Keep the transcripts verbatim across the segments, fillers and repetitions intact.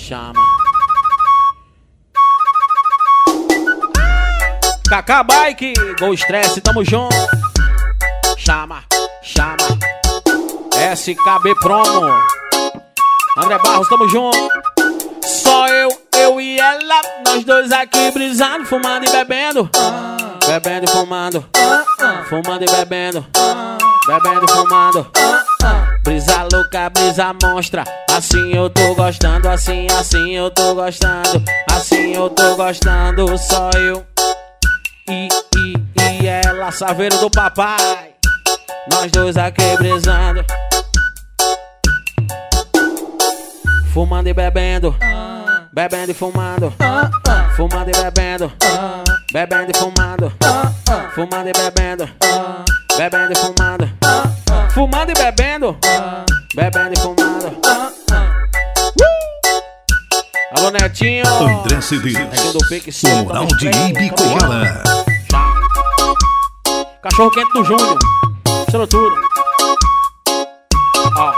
Chama. Kaká Bike, Gol Stress, tamo junto. Chama, chama. S K B Promo. André Barros, tamo junto. Só eu, eu e ela, nós dois aqui brisando, fumando e bebendo. Bebendo e fumando. Fumando e bebendo. Bebendo e fumando. Brisa louca, brisa monstra. Assim eu tô gostando, assim, assim eu tô gostando. Assim eu tô gostando, só eu e, e, e ela, Saveiro do papai. Nós dois aqui brisando. Fumando e bebendo. Bebendo e fumando. Fumando e bebendo. Bebendo e fumando. Fumando e bebendo. Bebendo e fumando. Fumando e bebendo. Bebendo e fumando. uh! Alô, Netinho. André Cedeiros, o Moral de Ibicoara. Cachorro quente do Júnior. Misturou tudo. Ó.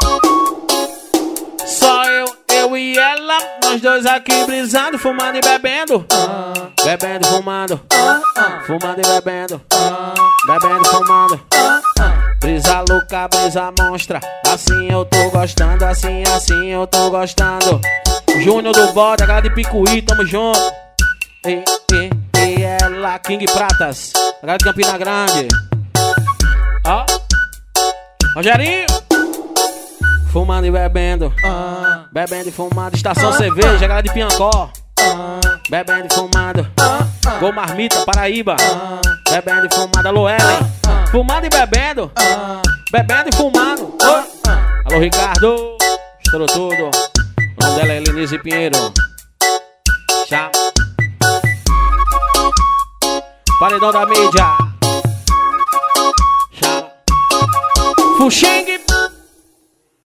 Só eu, eu e ela, nós dois aqui brisando, fumando e bebendo. Bebendo e fumando. Fumando e bebendo. Bebendo e fumando. Brisa louca, brisa monstra. Assim eu tô gostando, assim, assim eu tô gostando. Júnior do Bode, a galera de Picuí, tamo junto. E, e, e ela, King Pratas, a galera de Campina Grande. Ó, Rogerinho. Fumando e bebendo. Bebendo e fumando. Estação Cerveja, a galera de Piancó. Bebendo e fumando. Gol Marmita, Paraíba. Bebendo e fumando. Alô, Ellen. Fumando e bebendo. Bebendo e fumando. Oh. Alô, Ricardo. Estourou tudo. O nome dela é Elenise Pinheiro. Chama. Paredão da mídia. Chama. Fuxing.